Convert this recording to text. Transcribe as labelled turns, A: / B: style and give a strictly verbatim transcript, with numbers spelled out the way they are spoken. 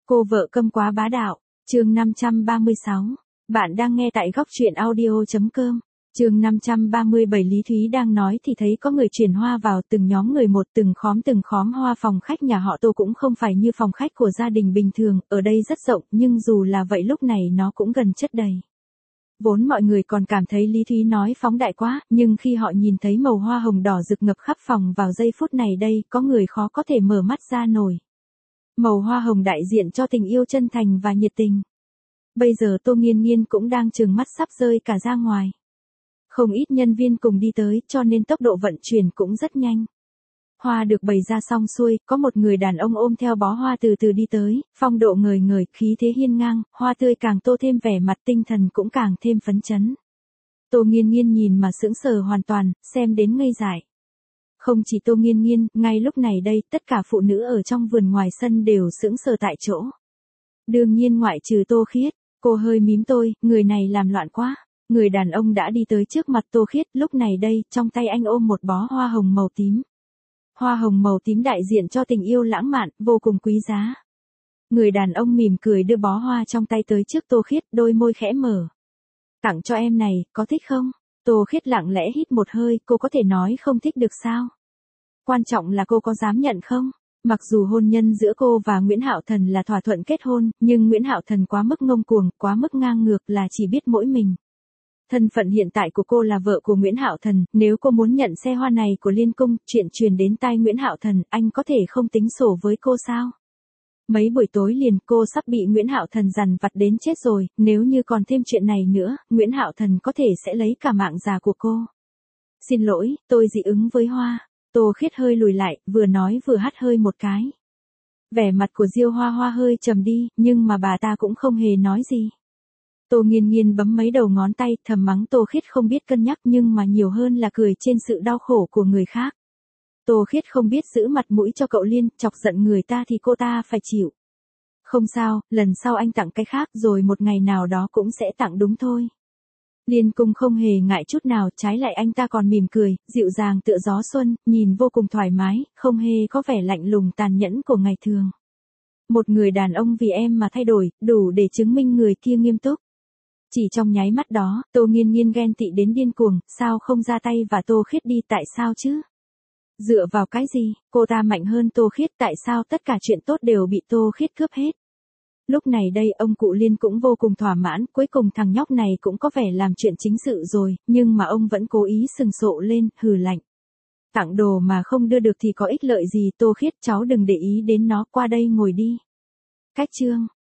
A: Cô vợ câm quá bá đạo, chương năm trăm ba mươi sáu. Bạn đang nghe tại góc truyện audio chấm com. Chương năm trăm ba mươi bảy. Lý Thúy đang nói thì thấy có người chuyển hoa vào, từng nhóm người một, từng khóm từng khóm hoa. Phòng khách nhà họ Tô cũng không phải như phòng khách của gia đình bình thường, ở đây rất rộng, nhưng dù là vậy lúc này nó cũng gần chất đầy. Vốn mọi người còn cảm thấy Lý Thúy nói phóng đại quá, nhưng khi họ nhìn thấy màu hoa hồng đỏ rực ngập khắp phòng vào giây phút này đây, có người khó có thể mở mắt ra nổi. Màu hoa hồng đại diện cho tình yêu chân thành và nhiệt tình. Bây giờ Tô Nghiên Nghiên cũng đang trừng mắt sắp rơi cả ra ngoài. Không ít nhân viên cùng đi tới, cho nên tốc độ vận chuyển cũng rất nhanh. Hoa được bày ra xong xuôi, có một người đàn ông ôm theo bó hoa từ từ đi tới, phong độ ngời ngời, khí thế hiên ngang, hoa tươi càng tô thêm vẻ mặt, tinh thần cũng càng thêm phấn chấn. Tô Nghiên Nghiên nhìn mà sững sờ hoàn toàn, xem đến ngây dại. Không chỉ Tô Nghiên Nghiên, ngay lúc này đây, tất cả phụ nữ ở trong vườn ngoài sân đều sững sờ tại chỗ. Đương nhiên ngoại trừ Tô Khiết, cô hơi mím môi, người này làm loạn quá. Người đàn ông đã đi tới trước mặt Tô Khiết, lúc này đây, trong tay anh ôm một bó hoa hồng màu tím. Hoa hồng màu tím đại diện cho tình yêu lãng mạn, vô cùng quý giá. Người đàn ông mỉm cười đưa bó hoa trong tay tới trước Tô Khiết, đôi môi khẽ mở. Tặng cho em này, có thích không? Tô Khiết lặng lẽ hít một hơi, cô có thể nói không thích được sao? Quan trọng là cô có dám nhận không? Mặc dù hôn nhân giữa cô và Nguyễn Hạo Thần là thỏa thuận kết hôn, nhưng Nguyễn Hạo Thần quá mức ngông cuồng, quá mức ngang ngược, là chỉ biết mỗi mình. Thân phận hiện tại của cô là vợ của Nguyễn Hạo Thần, nếu cô muốn nhận xe hoa này của Liên Cung, chuyện truyền đến tai Nguyễn Hạo Thần, anh có thể không tính sổ với cô sao? Mấy buổi tối liền cô sắp bị Nguyễn Hạo Thần dằn vặt đến chết rồi, nếu như còn thêm chuyện này nữa, Nguyễn Hạo Thần có thể sẽ lấy cả mạng già của cô. Xin lỗi, tôi dị ứng với hoa. Tô Khiết hơi lùi lại, vừa nói vừa hắt hơi một cái. Vẻ mặt của Diêu Hoa Hoa hơi trầm đi, nhưng mà bà ta cũng không hề nói gì. Tô Nghiên Nghiên bấm mấy đầu ngón tay, thầm mắng Tô Khiết không biết cân nhắc, nhưng mà nhiều hơn là cười trên sự đau khổ của người khác. Tô Khiết không biết giữ mặt mũi cho cậu Liên, chọc giận người ta thì cô ta phải chịu. Không sao, lần sau anh tặng cái khác, rồi một ngày nào đó cũng sẽ tặng đúng thôi. Liên Cung không hề ngại chút nào, trái lại anh ta còn mỉm cười, dịu dàng tựa gió xuân, nhìn vô cùng thoải mái, không hề có vẻ lạnh lùng tàn nhẫn của ngày thường. Một người đàn ông vì em mà thay đổi, đủ để chứng minh người kia nghiêm túc. Chỉ trong nháy mắt đó, Tô Nghiên Nghiên ghen tị đến điên cuồng, sao không ra tay và Tô Khiết đi, tại sao chứ? Dựa vào cái gì, cô ta mạnh hơn Tô Khiết, tại sao tất cả chuyện tốt đều bị Tô Khiết cướp hết? Lúc này đây ông cụ Liên cũng vô cùng thỏa mãn, cuối cùng thằng nhóc này cũng có vẻ làm chuyện chính sự rồi, nhưng mà ông vẫn cố ý sừng sộ lên, hừ lạnh. Tặng đồ mà không đưa được thì có ích lợi gì? Tô Khiết, cháu đừng để ý đến nó, qua đây ngồi đi. Cách chương.